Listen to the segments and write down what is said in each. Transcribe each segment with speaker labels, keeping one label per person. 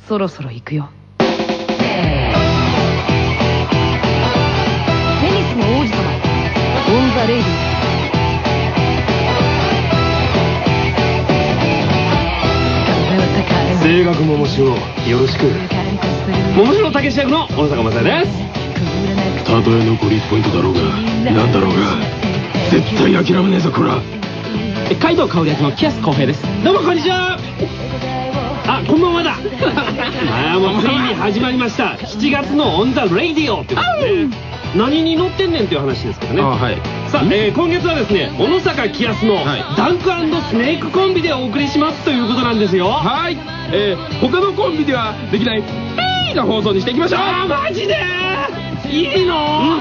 Speaker 1: そろそろ行くよ。テニスの王子様、オン・ザ・レイディ。
Speaker 2: 声楽ももしをよろしく。桃城武史役の小野坂正也です。たとえ残り1ポイントだろうがなんだろうが絶対諦めねえぞこら。
Speaker 3: 海藤薫役の木安浩平です。
Speaker 2: どうもこんにちは。あ、こんばんはだ。もうついに始まりました7月のオン・ザ・レイディオってことでね、何に乗ってんねんっていう話ですけどね。さあ、今月はですね、小野坂木安のダンク&スネークコンビでお送りしますということなんですよ。
Speaker 3: はい、他のコンビではできないな放送にしていきましょう。
Speaker 2: マジでいいの？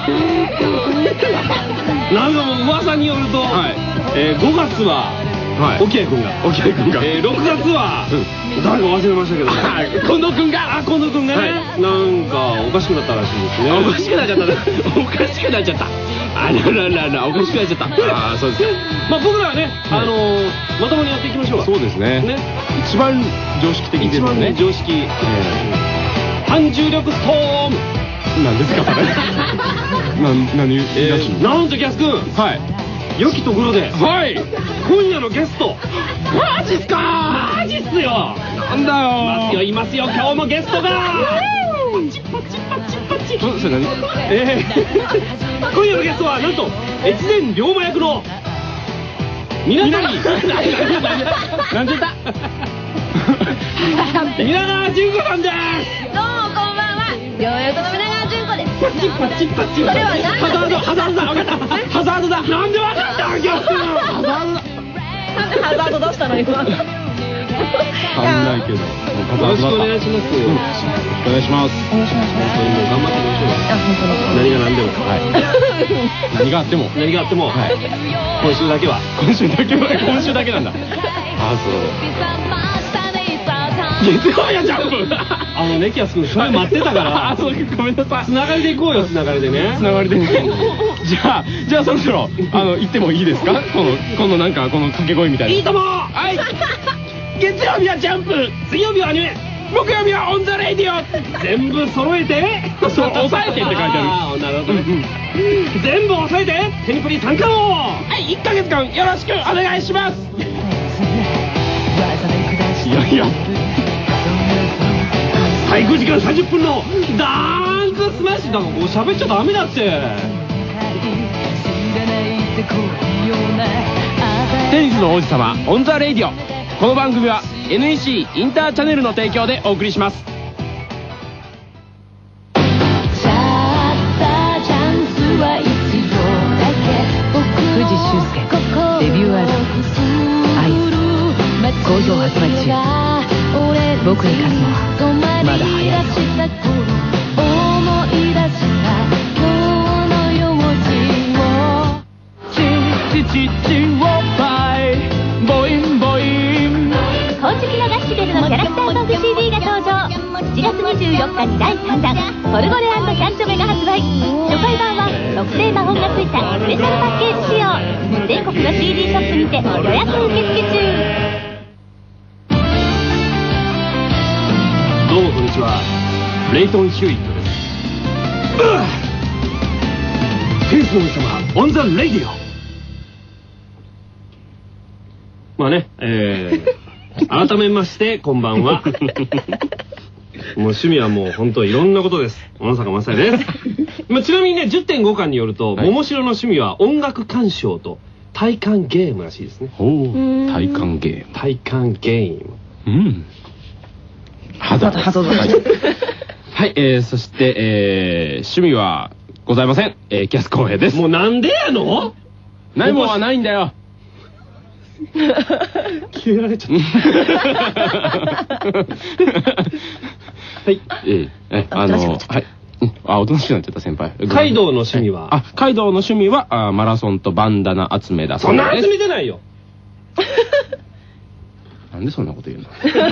Speaker 2: なんかもう噂によると、5月は沖合君が、6月は誰か忘れましたけど、
Speaker 3: 近藤君が
Speaker 2: 近藤君がね、なんかおかしくなったらしいですね。
Speaker 3: おかしくなっちゃった。おかしくなっちゃった。あらららら、おかしくなっちゃった。ああ、そうですか。
Speaker 2: まあ僕らはね、まともにやっていきましょう。
Speaker 3: そうですね。一番常識的ですね。
Speaker 2: 一番常識。反重力ストーム。
Speaker 3: 何ですかそれ。
Speaker 2: なんとキャス君。はい。良きところで。はい。今夜のゲスト。マジっすか。マジっすよ。
Speaker 3: なんだよ。
Speaker 2: いますよ。今日もゲストが。パチパチパチパチ。
Speaker 3: それ何？
Speaker 2: 今夜のゲストはなんと越前龍馬役の皆谷。
Speaker 3: なんでだ。
Speaker 2: 皆川淳子さんです。
Speaker 4: どうもこんばんは。両役の皆川淳子です。
Speaker 2: パチパチパチ。それは何？ハザードだ。ハザードだ。なんでわかったわけ？ハザードだ。
Speaker 4: なんでハザード出したの今？
Speaker 3: わかんないけど。よ
Speaker 2: ろしくお願いします。
Speaker 3: お願いします。
Speaker 2: 頑張っていきましょう。何が何でも。
Speaker 3: 何があっても。
Speaker 2: 今週だけは。
Speaker 3: 今週だけなんだ。あ、そう。月曜やジャンプ。
Speaker 2: ネキヤス君それ待ってたから。
Speaker 3: あ、そう、ごめんなさい。
Speaker 2: つながりでいこうよ。つながりでね。
Speaker 3: じゃあそろそろ行ってもいいですか？このなんかこの掛け声みたいな。
Speaker 2: いいとも。
Speaker 3: はい。月曜日はジャンプ、
Speaker 2: 水曜日はアニメ、
Speaker 3: 木曜日はオンザレイディオ。
Speaker 2: 全部揃えて。
Speaker 3: そう、抑えてって書いてある。
Speaker 2: なるほど。全部抑えて。テニプリ単価を。
Speaker 3: はい、1ヶ月間よろしくお願いします。いや。
Speaker 2: 最高時間30分のダンススマッシュだからこう喋っちゃダメだって。
Speaker 3: テニスの王子様オンザレイディオ。この番組は NEC インターチャネルの提供でお送りします。
Speaker 1: 藤修介デビューアルバム「アイズ」好評発売中。僕に勝つのはまだ早いよ。
Speaker 4: 本日のガッシュベルのキャラクターソング CD が登場。7月24日に第3弾ホルゴレ&キャンチョメが発売。初回版は特製魔法がついたスペシャルパッケージ仕様。全国の CD ショップにて予約受付中。
Speaker 2: どうもこんにちは、レイトン・ヒューイットです。テニスの王子様オン・ザ・レイディオ。まあね、改めましてこんばんは。もう趣味はもう本当いろんなことです。小野坂正也です。ちなみにね 10.5 巻によると、桃城の趣味は音楽鑑賞と体感ゲームらしいですね。
Speaker 3: 体感ゲーム。
Speaker 2: 体感ゲーム。
Speaker 1: ハザード。
Speaker 3: はい、そして趣味はございません。キャス公平です。
Speaker 2: もうなんでやの？
Speaker 3: ないもんはないんだよ。
Speaker 2: 決められちゃった。はい。
Speaker 3: おとなしくなっちゃった先輩。
Speaker 2: カイドウの趣味は？
Speaker 3: カイドウの趣味はマラソンとバンダナ集めだそうです。
Speaker 2: そんな集めてないよ。
Speaker 3: なんでそんなこと言うの？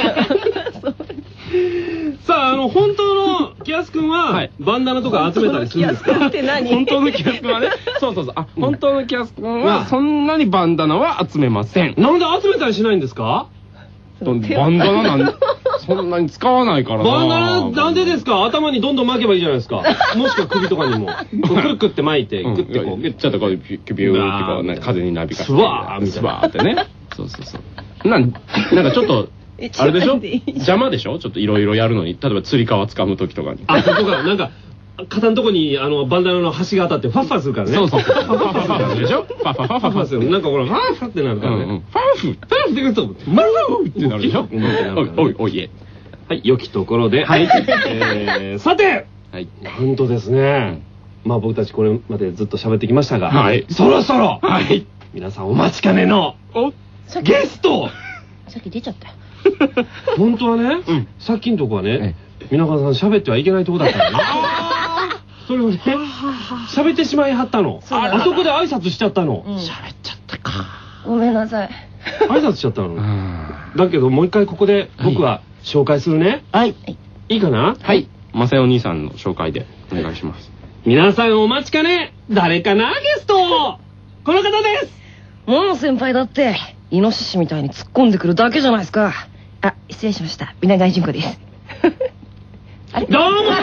Speaker 2: さあ、本当のキヤス君はバンダナとか集めたりするんですか？
Speaker 3: 本当のキヤス君はね、そう本当のキヤス君はそんなにバンダナは集めません。
Speaker 2: なんで集めたりしないんですか？
Speaker 3: バンダナなんそんなに使わないからな。
Speaker 2: バンダナなんでですか？頭にどんどん巻けばいいじゃないですか。もしくは首とかにも。くるくって巻いて、グッてこう。
Speaker 3: ちょっとこう、ピューってこう、風になびかせて。
Speaker 2: スワーみたいな。
Speaker 3: スワーってね。そうそうそう。なんかちょっと、あれでしょ？邪魔でしょ？ちょっといろいろやるのに。例えば釣り革掴む時とかに。
Speaker 2: あ、そこが、なんか、肩のとこにバンダナの端が当たってファッファするからね。
Speaker 3: そうそう。ファッファするでしょ？ファッファファッファする。
Speaker 2: なんかほら、ファッファってなるからね。
Speaker 3: ファッフってくると、マルーってなるでしょ？おいおいえ。
Speaker 2: はい、良きところで。はい。さて、なんとですね、まあ僕たちこれまでずっと喋ってきましたが、そろそろ、皆さんお待ちかねのゲスト。
Speaker 4: さっき出ちゃった。
Speaker 2: 本当はね、さっきのとこはね、皆川さん喋ってはいけないとこだったのね。それをね、喋ってしまいはったの。あそこで挨拶しちゃったの。
Speaker 3: 喋っちゃったか。
Speaker 4: ごめんなさい。
Speaker 2: 挨拶しちゃったの。だけどもう一回ここで僕は紹介するね。はい。いいかな？
Speaker 3: はい。まさよお兄さんの紹介でお願いします。
Speaker 2: 皆さんお待ちかね、誰かなゲスト、この方です。
Speaker 5: モモ先輩だって、イノシシみたいに突っ込んでくるだけじゃないですか。あ、失礼しました。皆川淳子です。
Speaker 2: どうも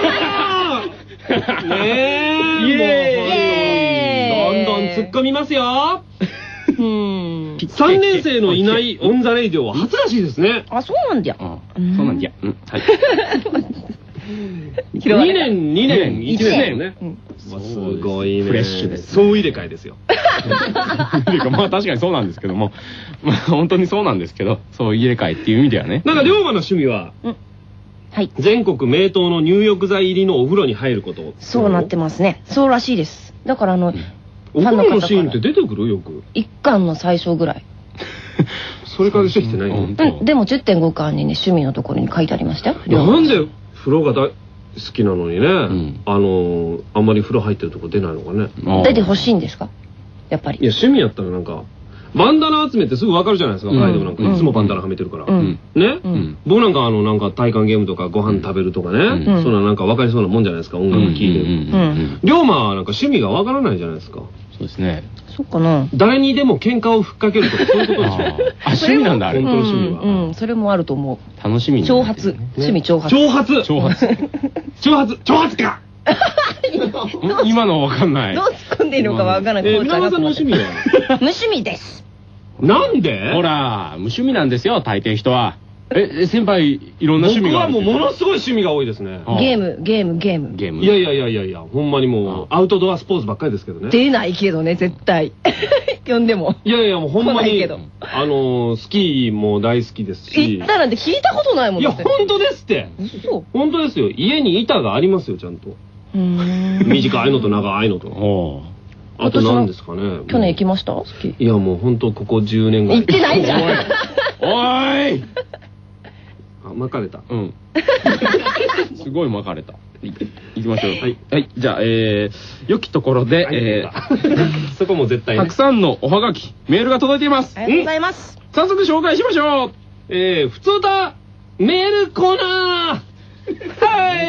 Speaker 2: ねえ、どんどん突っ込みますよ。3年生のいないオンザレイディオは初らしいですね。
Speaker 5: あ、そうなんだよ。
Speaker 3: そうなんだよ。はい。
Speaker 2: 2年、1年ね。すごいね。
Speaker 3: フレッシュです。
Speaker 2: 総入れ替えですよ。
Speaker 3: まあ確かにそうなんですけども、まあ本当にそうなんですけど、そう入れ替えっていう意味ではね。
Speaker 2: なんか龍馬の趣味は、全国名湯の入浴剤入りのお風呂に入ること。
Speaker 5: そうなってますね。そうらしいです。だから
Speaker 2: お風呂のシーンって出てくるよく。
Speaker 5: 1巻の最初ぐらい。
Speaker 2: それから出てきてないの？
Speaker 5: でも 10.5 巻にね、趣味のところに書いてありましたよ。
Speaker 2: なんで風呂が好きなのにね、あんまり風呂入ってるとこ出ないのかね。
Speaker 5: 出てほしいんですか？やっぱり。
Speaker 2: いや、趣味やったらなんか、バンダナ集めてすぐ分かるじゃないですか。アイドルなんかいつもバンダナはめてるから。ね、僕なんかなんか体感ゲームとかご飯食べるとかね、そんななんか分かりそうなもんじゃないですか。音楽聴いてる。龍馬はなんか趣味が分からないじゃないですか。
Speaker 3: そうですね。
Speaker 5: そっかな。
Speaker 2: 誰にでも喧嘩をふっかけるとかそういうことでしょ。
Speaker 3: 趣味なんだあれ。
Speaker 2: 本当の趣味は。
Speaker 5: それもあると思う。
Speaker 3: 楽しみに。
Speaker 5: 挑発。趣味挑発。
Speaker 2: 挑発か。
Speaker 3: 今のわかんない。
Speaker 5: どう突っ込んでいるのかわからない。
Speaker 2: 皆川さんの趣味は？
Speaker 5: 無趣味です。
Speaker 2: なんで？
Speaker 3: ほら、無趣味なんですよ、大抵人は。先輩、いろんな趣味がある。
Speaker 2: 僕はもうものすごい趣味が多いですね。
Speaker 5: ゲーム。
Speaker 2: いや、ほんまにもう、アウトドアスポーツばっかりですけどね。
Speaker 5: 出ないけどね、絶対。呼んでも。
Speaker 2: いや、もうほんまに、スキーも大好きですし。
Speaker 5: 行ったなんて聞いたことないもん。
Speaker 2: いや、本当ですって。本当ですよ。家に板がありますよ、ちゃんと。短いのと長いのと。あと何ですかね。
Speaker 5: 去年行きました？スキー。
Speaker 2: いや、もう本当ここ10年ぐらい。
Speaker 5: 行ってないじゃん。
Speaker 3: おーい。
Speaker 2: 巻かれた。
Speaker 3: すごい巻かれた。行きましょう。はい。じゃあ、良きところで、
Speaker 2: そこも絶対
Speaker 3: たくさんのおはがき、メールが届いています。
Speaker 5: ありがとうございます。
Speaker 3: 早速紹介しましょう。
Speaker 2: ふつおたメールコーナー。はい。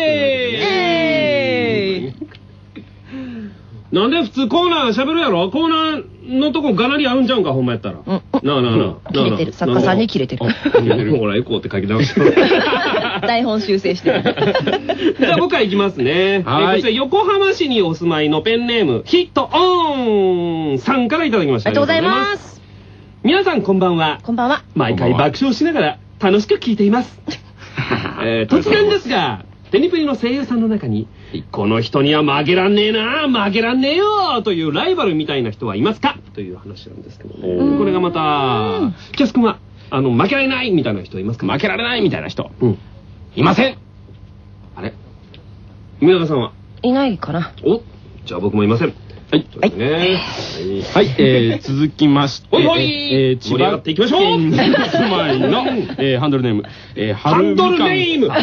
Speaker 2: なんで普通コーナー喋るやろ？コーナーのとこがなりあるんちゃうんか、ほんまやったら。なあ。
Speaker 5: 切れてる。作家さんに切れてる。
Speaker 2: ほら、エコーって書き直して。
Speaker 5: 台本修正してる。
Speaker 2: じゃあ僕は行きますね。こちら横浜市にお住まいのペンネーム、ヒットオンさんからいただきました。
Speaker 5: ありがとうございます。
Speaker 2: 皆さんこんばんは。
Speaker 5: こんばんは。
Speaker 2: 毎回爆笑しながら楽しく聞いています。突然ですが、テニプリの声優さんの中に、この人には負けらんねえな、負けらんねえよというライバルみたいな人はいますかという話なんですけどね。これがまた、キャス君は、負けられないみたいな人いますか？
Speaker 3: 負けられないみたいな人。いません。
Speaker 2: あれ？宮川さんはい
Speaker 5: ないかな。
Speaker 2: お、じゃあ僕もいません。はい。
Speaker 3: はい、続きまして、
Speaker 2: 千葉県に住まいの、
Speaker 3: ハンドルネーム、
Speaker 2: ハンドルネーム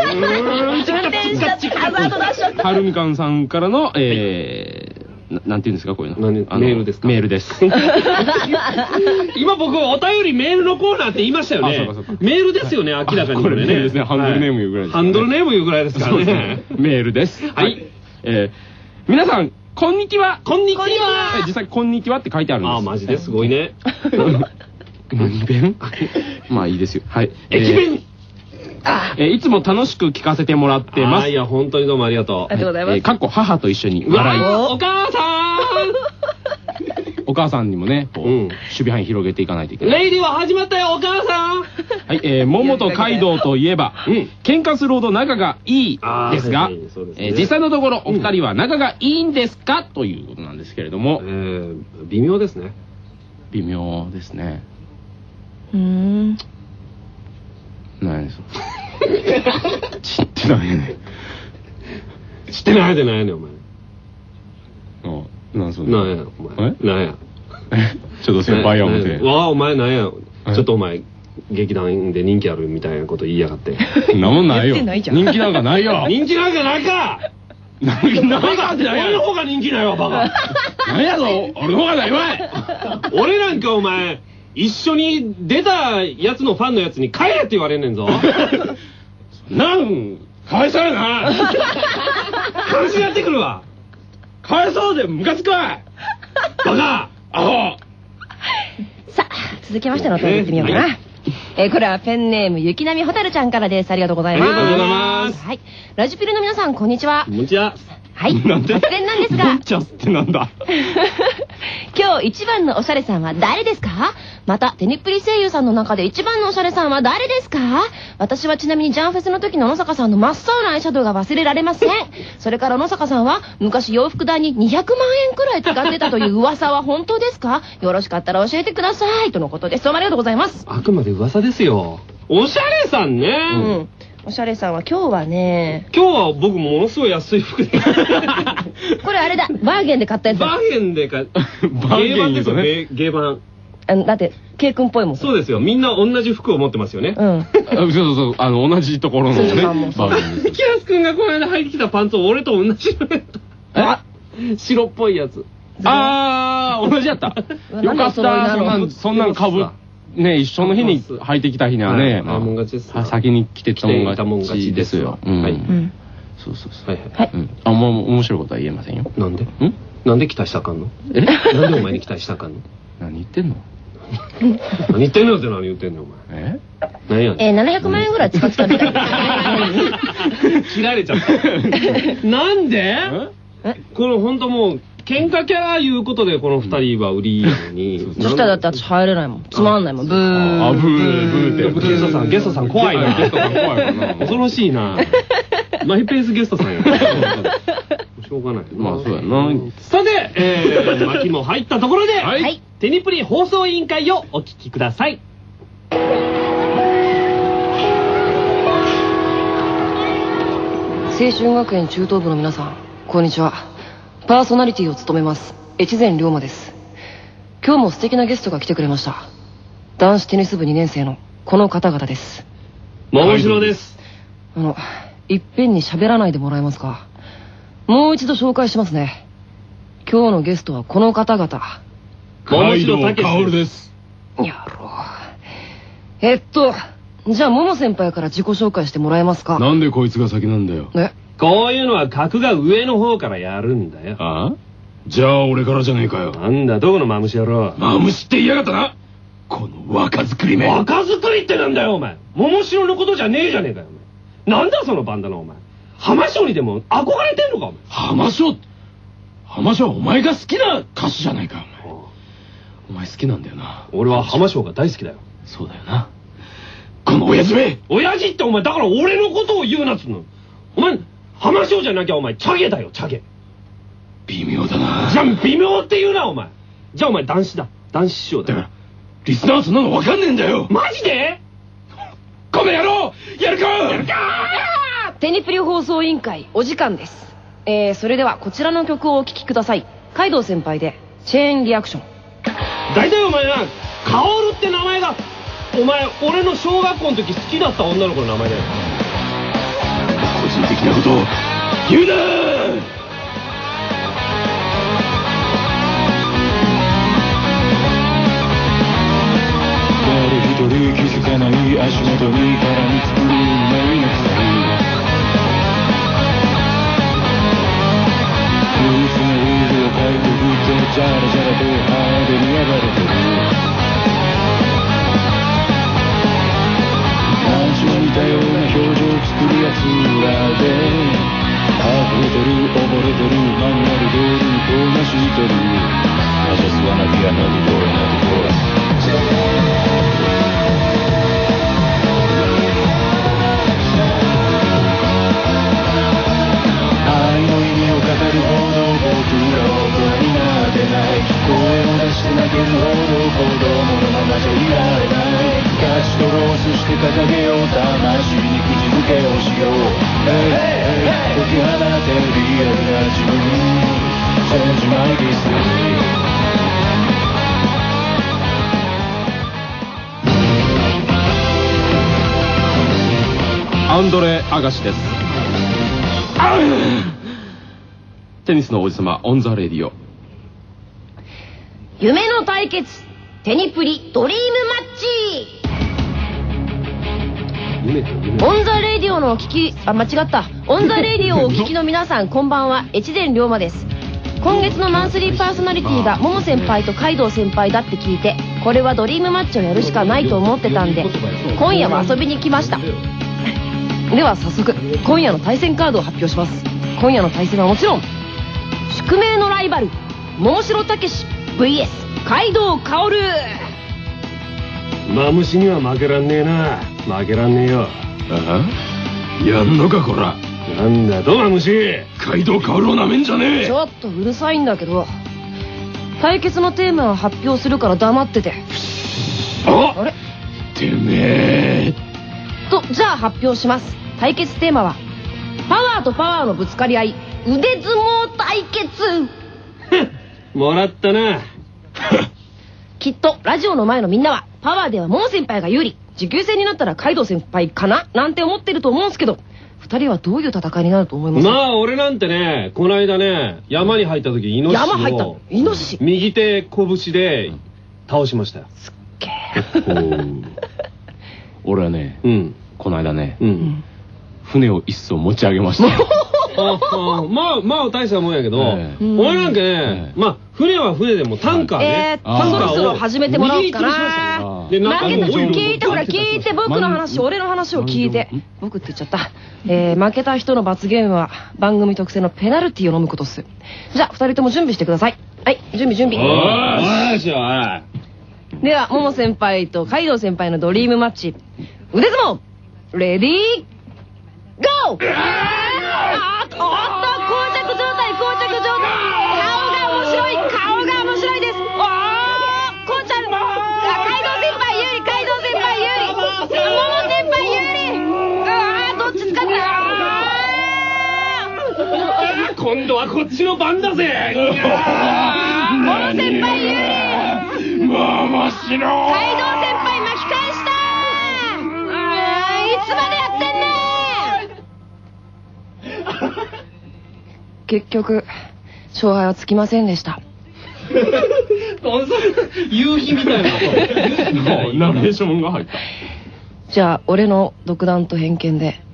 Speaker 3: はるみかんさんからの、なんて言うんですか、こういうの。
Speaker 2: メールですか？
Speaker 3: メールです。
Speaker 2: 今僕、お便りメールのコーナーって言いましたよね。メールですよね、明らかに。
Speaker 3: これメールですね、ハンドルネーム言うぐらいです。
Speaker 2: ハンドルネーム言うぐらいですからね。
Speaker 3: メールです。はい。皆さん、こんにちは。こんにちは。実際、こんにちはって書いてあるんです。
Speaker 2: あ、マジですごいね。
Speaker 3: 何弁？まあいいですよ。はい。
Speaker 2: 駅弁。
Speaker 3: いつも楽しく聞かせてもらってます。
Speaker 2: いや、本当にどうもありがとう。
Speaker 5: ありがとうございます。
Speaker 3: かっこ母と一緒に
Speaker 2: 笑い。お母さ
Speaker 3: お母さんにもね、守備範囲広げていかないといけない。
Speaker 2: レイディは始まったよ、お母さん。
Speaker 3: はい、桃とカイドウといえば、喧嘩するほど仲がいいですが、実際のところお二人は仲がいいんですかということなんですけれども、
Speaker 2: 微妙ですね。
Speaker 3: 微妙ですね。
Speaker 5: 何
Speaker 3: それ。知ってないね。
Speaker 2: 知ってないでないね、お前。
Speaker 3: なんそれ。
Speaker 2: なんや、お前。なんや。
Speaker 3: ちょっと先輩や思て。
Speaker 2: お前なんや。ちょっとお前、劇団で人気あるみたいなこと言いやがって。
Speaker 3: そんなもんないよ。
Speaker 5: 言ってないじゃん。
Speaker 3: 人気なんかないよ。
Speaker 2: 人気なんかないか。
Speaker 3: なんかってない
Speaker 2: 俺の方が人気ないわ、バカ。
Speaker 3: なんやぞ、俺の方がないわい。
Speaker 2: 俺なんかお前、一緒に出たやつのファンのやつに帰れって言われんねんぞ。
Speaker 3: かわいそうやな。
Speaker 2: 話し合ってくるわ。
Speaker 3: かわいそうでムカつくわ。
Speaker 2: バカ。
Speaker 3: アホ。
Speaker 5: さあ、続きましての投稿いってみようかな。これはペンネームゆきなみほたるちゃんからです。ありがとうございます。
Speaker 2: ありがとうございます。
Speaker 5: はい。ラジピルの皆さん、こんにちは。
Speaker 2: こんにちは。
Speaker 5: はい。突然なんですが。
Speaker 3: チャスってなんだ。
Speaker 5: 今日一番のおしゃれさんは誰ですか？また、テニプリ声優さんの中で一番のおしゃれさんは誰ですか？私はちなみにジャンフェスの時の野坂さんの真っ青なアイシャドウが忘れられません。それから野坂さんは昔洋服代に200万円くらい使ってたという噂は本当ですか？よろしかったら教えてください。とのことです。どうもありがとうございます。
Speaker 2: あくまで噂ですよ。おしゃれさんね。
Speaker 5: おしゃれさんは今日はね。
Speaker 2: 今日は僕ものすごい安い服で。こ
Speaker 5: れあれだ。バーゲンで買ったやつだ。
Speaker 2: バーゲンで買った。バーゲンですよね。ゲーバン。
Speaker 5: だって、ケイ君っぽいもん。
Speaker 2: そうですよ。みんな同じ服を持ってますよね。
Speaker 3: そうそう、同じところのね。バーゲンです。
Speaker 2: キラス君がこの間履いてきたパンツを俺と同じのやつ。白っぽいやつ。
Speaker 3: 同じやった。よかった。そんなんかぶね、一緒の日に履いてきた日にはね、先に来てたもん勝ちですよ。はい。そうそうそう。はい。もう面白いことは言えませんよ。
Speaker 2: なんで？なんで期待したらあかんの？なんでお前に期待したらあかんの？
Speaker 3: 何言ってんの？
Speaker 2: 何言ってんのって何言ってんのお前。何やね
Speaker 5: ん。700万円ぐらい使ってたみたいな。
Speaker 2: 切られちゃった。なんで？この本当もう喧嘩キャラいうことでこの2人は売りやのに。
Speaker 5: そしたらだって私入れないもん。つまんないもん。ブー。
Speaker 3: ブーって。
Speaker 2: ゲストさん怖いな。
Speaker 3: ゲストさん怖いな。
Speaker 2: 恐ろしいな。マイペースゲストさんや。しょうがない。
Speaker 3: まあそうやな。
Speaker 2: さて、巻も入ったところで、テニプリ放送委員会をお聞きください。
Speaker 5: 青春学園中等部の皆さん、こんにちは。パーソナリティを務めます越前龍馬です。今日も素敵なゲストが来てくれました。男子テニス部2年生のこの方々です。
Speaker 2: 桃城です。
Speaker 5: いっぺんに喋らないでもらえますか？もう一度紹介しますね。今日のゲストはこの方々。
Speaker 2: 桃城薫です。
Speaker 5: やろう。じゃあ桃先輩から自己紹介してもらえますか？
Speaker 3: なんでこいつが先なんだよ。
Speaker 2: こういうのは格が上の方からやるんだよ。
Speaker 3: じゃあ俺からじゃねえかよ。
Speaker 2: なんだどこのマムシ野郎。
Speaker 3: マムシって言いやがったな。この若作りめ。
Speaker 2: 若作りってなんだよお前。桃城のことじゃねえじゃねえかよお前。なんだそのバンダナお前。浜章にでも憧れてんのかお前。
Speaker 3: 浜章はお前が好きな歌手じゃないかお前。お前好きなんだよな。
Speaker 2: 俺は浜章が大好きだよ。
Speaker 3: そうだよな。この親父め。
Speaker 2: 親父ってお前だから俺のことを言うなっつうの。お前浜章じゃなきゃお前チャゲだよチャゲ。
Speaker 3: 微妙だな。
Speaker 2: じゃあ微妙って言うなお前。じゃあお前男子だ。男子師匠だよ。
Speaker 3: リスナーそんなの分かんねえんだよ。
Speaker 2: マジで？
Speaker 3: この野郎やるか
Speaker 5: テニプリ放送委員会お時間です。それではこちらの曲をお聴きください。カイドウ先輩でチェーンリアクション。
Speaker 2: 大体お前な薫って名前がお前俺の小学校の時好きだった女の子の名前だよ。
Speaker 3: 個人的なことを言うなー。
Speaker 6: 誰一人気づかない足元に絡みつく迷いの鎖。憂鬱なルールをかいくぐってジャラジャラと派手に暴れてる。街は似たような表で溢れてる溺れてるマニュアル通りにこなしてる I just wanna be another boy, another boy 愛の意味を語るほど僕らは大人になってない声を出して泣けるほど子供のままじゃいられない勝ち取ろうそして掲げよう魂に口づけをしよう解き放てリアルな自分 Change my destiny
Speaker 3: アンドレ・アガシです。テニスの王子様オンザレディオ。
Speaker 5: 夢の対決テニプリドリームマッチ。オンザレディオのお聞き間違ったオンザレディオをお聞きの皆さんこんばんは、越前龍馬です。今月のマンスリーパーソナリティがもも先輩とカイドウ先輩だって聞いて、これはドリームマッチをやるしかないと思ってたんで今夜は遊びに来ました。では早速今夜の対戦カードを発表します。今夜の対戦はもちろん宿命のライバル桃城武史 VS 街道薫。
Speaker 2: マムシには負けらんねえな。負けらんねえよ。
Speaker 3: ああやんのかこら。
Speaker 2: なんだとマムシ。
Speaker 3: 街道薫をなめんじゃねえ。
Speaker 5: ちょっとうるさいんだけど、対決のテーマを発表するから黙ってて。あれ
Speaker 3: てめえ
Speaker 5: と、じゃあ発表します。対決テーマはパワーとパワーのぶつかり合い腕相撲対決
Speaker 2: もらったな。
Speaker 5: きっとラジオの前のみんなはパワーではモモ先輩が有利、持久戦になったらカイドウ先輩かななんて思ってると思うんですけど、2人はどういう戦いになると思いますか？
Speaker 2: まあ俺なんてね、この間ね山に入った時イノシシを
Speaker 5: 山入ったイノシシ
Speaker 2: 右手拳で倒しましたよ。
Speaker 5: すっげ
Speaker 3: ー俺はね、この間ね、船を一艘持ち上げましたよ。
Speaker 2: まあ大したもんやけど、お前なんかね、まあ船は船でもタンカーね、
Speaker 5: そろそろ始めてもらおうかな。聞いてほら聞いて、僕の話俺の話を聞いて。僕って言っちゃった。負けた人の罰ゲームは番組特製のペナルティを飲むことっす。じゃあ2人とも準備してください。はい、準備。ではもも先輩とカイドウ先輩のドリームマッチ腕相撲レディーゴー。おっと膠着状態。顔が面白いです。おーこうちゃん、カイドウ先輩有利、もも先輩有利。どっち使った
Speaker 2: 今度はこっちの番だぜ。
Speaker 5: もも先輩有利。
Speaker 3: ももしろ
Speaker 5: カイドウ先輩巻き返した。いつまでやってんねん。結局勝敗はつきませんでした。
Speaker 2: 夕日みたいな
Speaker 3: ナレーションが入った。
Speaker 5: じゃあ俺の独断と偏見で、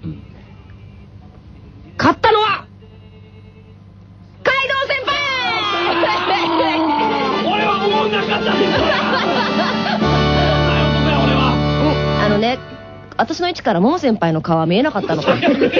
Speaker 5: 勝ったのはカイドウ先輩。
Speaker 2: 俺はもうなかったです。
Speaker 5: 私の位置からモモ先輩の顔は見えなかったのか。
Speaker 2: 位置取り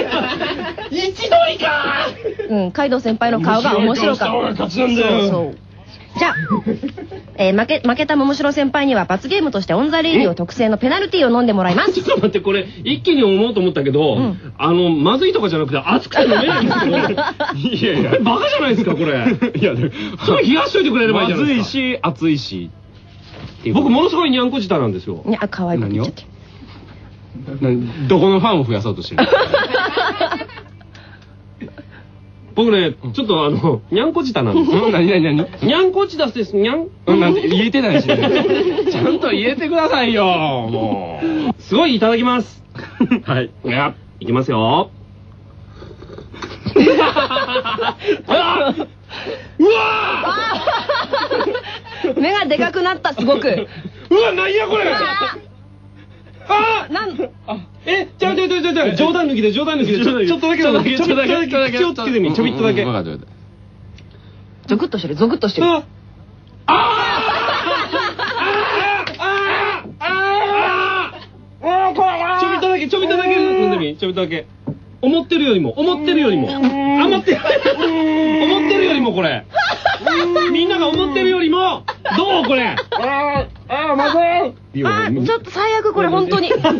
Speaker 2: か。
Speaker 5: カイドウ先輩の顔が面白かった。そう。じゃあ、負けた桃城先輩には罰ゲームとしてオンザレイディオ特製のペナルティを飲んでもらいます。
Speaker 2: ちょっと待って、これ一気に思うと思ったけど、まずいとかじゃなくて熱くて飲めないんですけど。いやバカじゃないですかこれ。いや、それ冷やしといてくれればいいじゃないですか。まずいし熱いし。僕ものすごいにゃんこ舌なんですよ。
Speaker 5: いや、可愛いこと言っちゃって。
Speaker 3: どこのファンを増やそうとしてる？
Speaker 2: 僕ね、ちょっとにゃんこ舌なんですよ。
Speaker 3: 何に
Speaker 2: ゃんこ舌です、にゃん。
Speaker 3: なんて言えてないし。ちゃんと言えてくださいよ、も
Speaker 2: う。すごいいただきます。
Speaker 3: はい。
Speaker 2: いきますよ。うわ
Speaker 5: 目がでかくなった、すごく。
Speaker 2: うわ、なんやこれ。冗談抜きでちょっとだけ口をつけてみ、ちょびっとだけ。
Speaker 5: ゾクッとしてる。ちょびっとだけ飲んでみ、ちょびっとだけ。
Speaker 2: 思ってるよりも思ってるよりもこれみんなが思ってるよりもどうこれまずい
Speaker 5: ちょっと最悪これ本当に
Speaker 2: ほら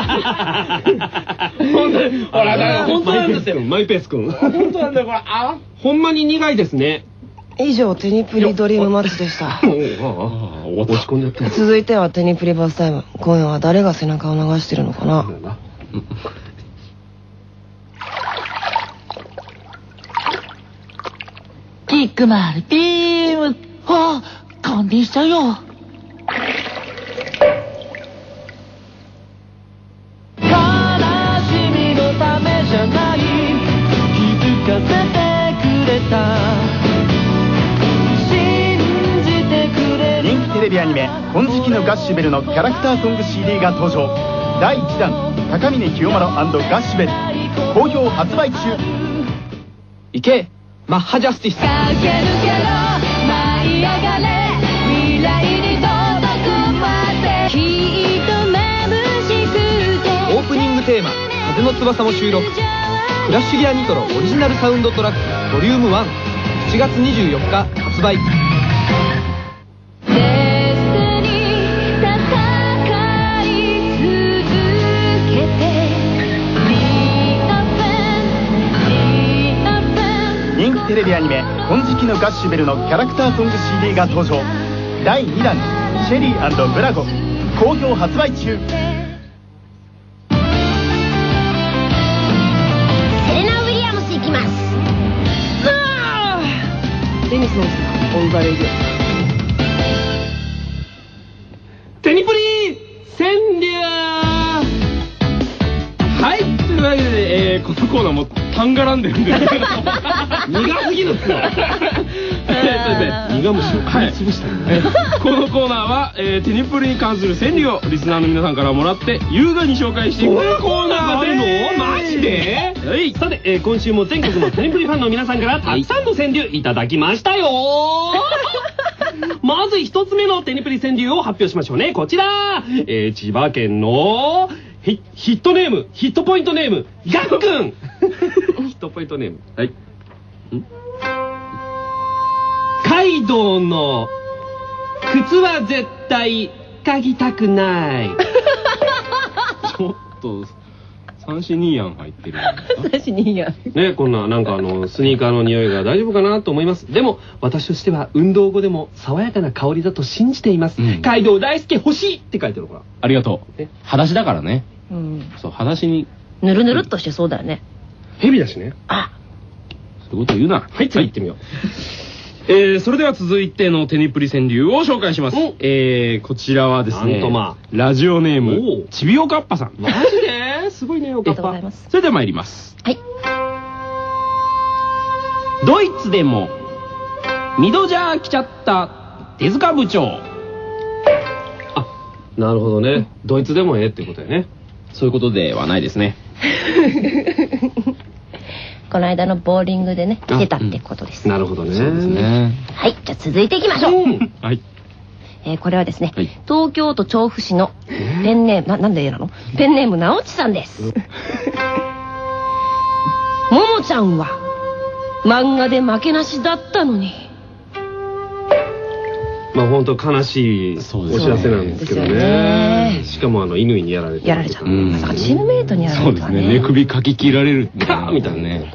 Speaker 2: 本当なんですよマイペースくん本当なんだよこれほんまに苦いですね。
Speaker 7: 以上テニプリドリームマッチでした。
Speaker 2: 落ち込んじゃった。
Speaker 7: 続いてはテニプリバスタイム。今夜は誰が背中を流してるのかな。
Speaker 8: キックマルビーム。あ、感電したよ。悲しみのためじゃない、気づかせてくれた。
Speaker 9: 人気テレビアニメ「金色のガッシュベル」のキャラクターソング CD が登場。第1弾高峰清麿&ガッシュベル好評発売中。
Speaker 10: いけマッハジャスティス。駆け抜けろ舞い上がれ未来に届くまできっと眩しくて。オープニングテーマ「風の翼」も収録。クラッシュギアニトロオリジナルサウンドトラックボリューム1 7月24日発売。
Speaker 9: 人気テレビアニメ「金色のガッシュベル」のキャラクターソング CD が登場。第2弾シェリー&ブラゴ好評発売中。
Speaker 4: セレナ・ウィリアムス行きます。
Speaker 7: デニスのオンザレイディオ。
Speaker 2: テニプリ川柳。
Speaker 3: はい、というわけで、このコーナーもタンがらんでるんですけど苦
Speaker 2: すぎるっすよ。苦虫を噛みつぶしたね。
Speaker 3: このコーナーは、テニプリに関する川柳をリスナーの皆さんからもらって優雅に紹介していくコーナーがあるの？
Speaker 2: マジで？さて、今週も全国のテニプリファンの皆さんからたくさんの川柳いただきましたよ。まず一つ目のテニプリ川柳を発表しましょうね。こちら、千葉県のヒットネーム、ヒットポイントネーム、ガックン。ヒットポイントネーム。はい。カイドウの靴は絶対嗅ぎたくない。
Speaker 3: ちょっと三四二案入ってる。
Speaker 7: 三四二案。
Speaker 2: ね、こんななんかスニーカーの匂いが大丈夫かなと思います。でも私としては運動後でも爽やかな香りだと信じています。カイドウ大好き欲しいって書いてるから。
Speaker 3: ありがとう。裸足だからね。そう、裸足に
Speaker 5: ぬるぬるっとしてそうだよね。
Speaker 2: 蛇だしね。
Speaker 3: そういうこと言うな。
Speaker 2: はい、次行ってみよう。
Speaker 3: それでは続いてのテニプリ川柳を紹介します。こちらはですね、ラジオネームちびおかっぱさん。
Speaker 2: マジですごいね、おかっぱ。
Speaker 3: それでは参ります。
Speaker 5: はい。
Speaker 3: ドイツでもミドジャー来ちゃった手塚部長。
Speaker 2: あ、なるほどね。ドイツでもええってことやね。
Speaker 3: そういうことではないですね。
Speaker 5: この間のボーリングでね、来てたってことです。
Speaker 2: なるほどね。
Speaker 5: そうですね。はい、じゃあ続いていきましょう。
Speaker 3: はい。
Speaker 5: これはですね、東京都調布市のペンネーム、なんでなの？ペンネームなおちさんです。ももちゃんは漫画で負けなしだったのに。
Speaker 2: まあ本当悲しいお知らせなんですけどね。しかも犬にやられて。
Speaker 5: やられちゃう。まさかチームメイトにやられるとはね。
Speaker 3: そうですね。寝首かき切られる
Speaker 2: みたいなね。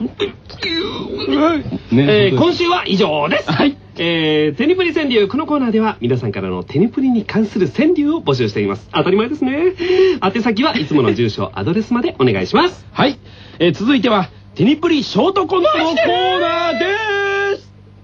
Speaker 2: 今週は以上です。はい。テニプリ川柳、このコーナーでは皆さんからのテニプリに関する川柳を募集しています。当たり前ですね。宛先はいつもの住所アドレスまでお願いします。
Speaker 3: はい。続いてはテニプリショートコントのコーナーです。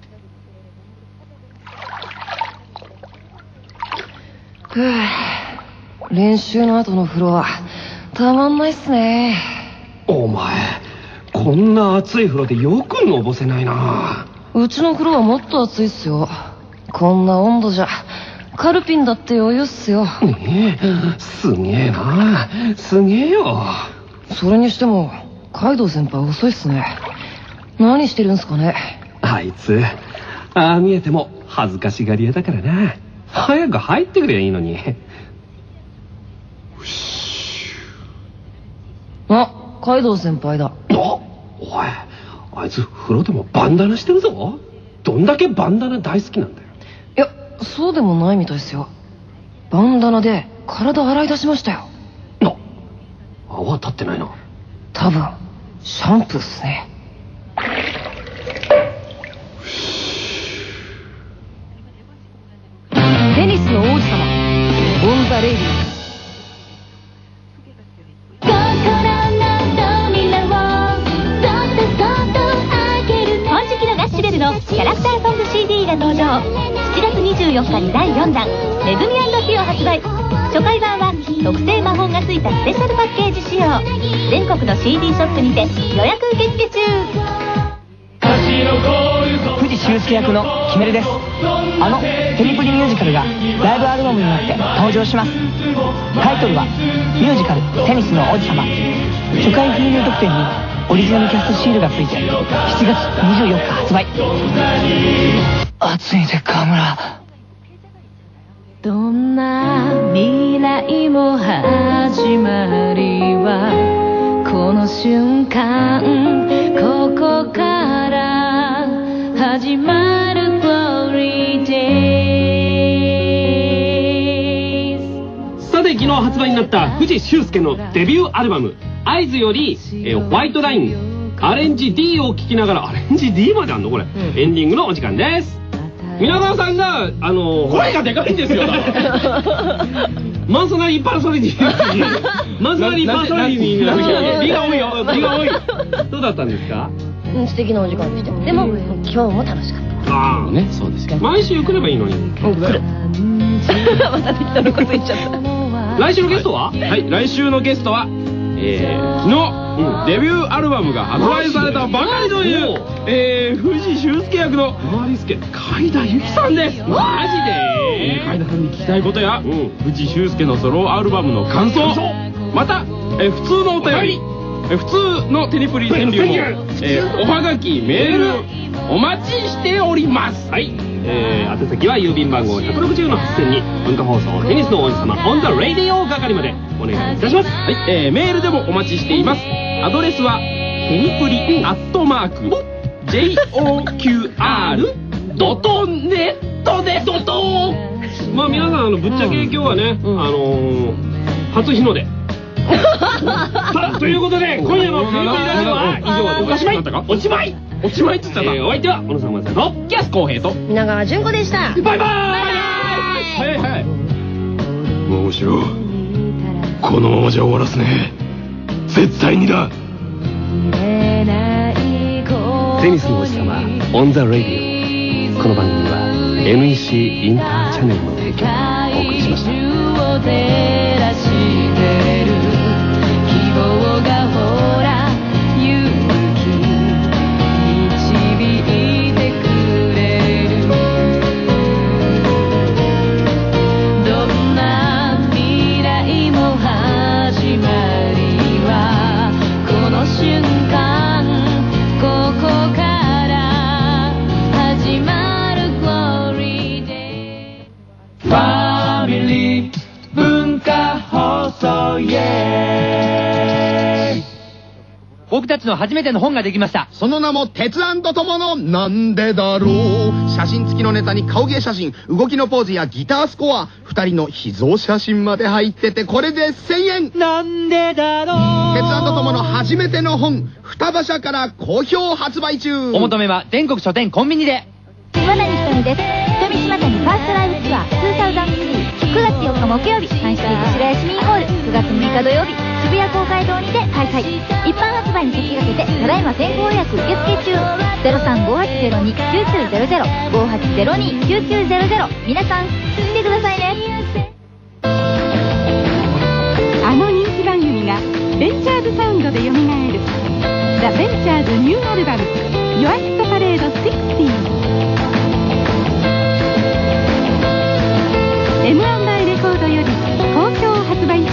Speaker 7: 練習の後の風呂はたまんないっすね。
Speaker 2: お前こんな暑い風呂でよくのぼせないな。
Speaker 7: うちの風呂はもっと暑いっすよ。こんな温度じゃカルピンだって余裕っすよ。
Speaker 2: すげえな、すげえよ。
Speaker 7: それにしてもカイドウ先輩遅いっすね。何してるんすかね。
Speaker 2: あいつああ見えても恥ずかしがり屋だからな。早く入ってくればいいのに。
Speaker 7: あ、 カイドウ先輩だ。
Speaker 2: おい、あいつ風呂でもバンダナしてるぞ。どんだけバンダナ大好きなんだよ。
Speaker 7: いや、そうでもないみたいですよ。バンダナで体洗い出しましたよ。
Speaker 2: 泡立ってないな。
Speaker 7: 多分シャンプーっすね。テニスの王子様、オンザレイディー。
Speaker 4: 金色のガッシュベルのキャラクターソング CD が登場。7月24日に第4弾「めぐみ&ひ」を発売。初回版は特製魔法がついたスペシャルパッケージ仕様。全国の CD ショップにて予約受付中。
Speaker 11: 藤修介役のキメルです。あのテニプリミュージカルがライブアルバムになって登場します。タイトルはミュージカル「テニスの王子様」。初回封入特典にオリジナルキャストシールがついて7月24日発売。暑いぜ河村。
Speaker 7: どんな未来も始まりはこの瞬間、ここから始まる Glory Days。
Speaker 2: さて、昨日発売になった藤修介のデビューアルバム「合図」よりホワイトラインアレンジ D を聴きながら、アレンジ D まであんのこれ、エンディングのお時間です。皆川さんが声がでかいんですよ。マンソナリーパーソナリティマンソナリーパーソナリティになる。美が多いよ、美が多い。どうだったんですか？
Speaker 7: 素敵なお時間でした。でも今日も楽しかった。
Speaker 2: ああね、そうですか。毎週来ればいいのに。
Speaker 7: 来る。また適当なこと言っちゃった。
Speaker 2: 来週のゲストは？
Speaker 3: はい、来週のゲストは昨日、デビューアルバムが発売されたばかりという、藤修介役の海田由紀さんです。マジで海田さんに聞きたいことや、藤修介のソロアルバムの感想、また、普通のお便り、普通のテニプリ川柳も、おはがき、メールお待ちしております。はい、宛先は郵便番号160-8000に文化放送テニスの王子様オンザレディオ係までお願いいたします。はい、メールでもお待ちしています。アドレスはテニプリ@JOQR.net です。まあ皆さん皆さんぶっちゃけ今日はね、初日の出さあ、ということで今夜のテニプリラジオは以上でおしまい。おしまいおしまいって言ったな。お相手は小野さんまさとキャス公平と
Speaker 7: 皆川純子でした。
Speaker 2: バイバイ。
Speaker 3: はいはい。
Speaker 6: 面白い。このままじゃ終わらすね。絶対にだ。
Speaker 2: テニスの王子様オンザレディオ。この番組は NEC インターチャネルの提供でお送りしました。
Speaker 11: 僕たちの初めての本ができました。
Speaker 9: その名も鉄腕と友のなんでだろう。写真付きのネタに顔芸写真、動きのポーズやギタースコア、2人の秘蔵写真まで入ってて、これで1000円。
Speaker 11: なんでだろう。
Speaker 9: 鉄腕と友の初めての本、双葉社から好評発売中。
Speaker 11: お求めは全国書店コンビニで。
Speaker 4: 島谷ひとみです。ひとみ島谷ファーストライブツアー2003。9月4日木曜日、サンシティ白谷市民ホール。9月6日土曜日、渋谷公会堂にて開催。一般発売に先駆けてただいま先行予約受付中。0358029900 58029900。皆さん来てくださいね。
Speaker 12: あの人気番組がベンチャーズサウンドでよみがえる。ザ・ベンチャーズニューアルバム「ヨアヒットパレード60」。M&I レコードより好評発売中。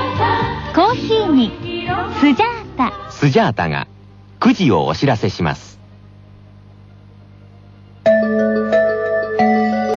Speaker 4: コーヒーにスジャータ。
Speaker 13: スジャータが9時をお知らせします。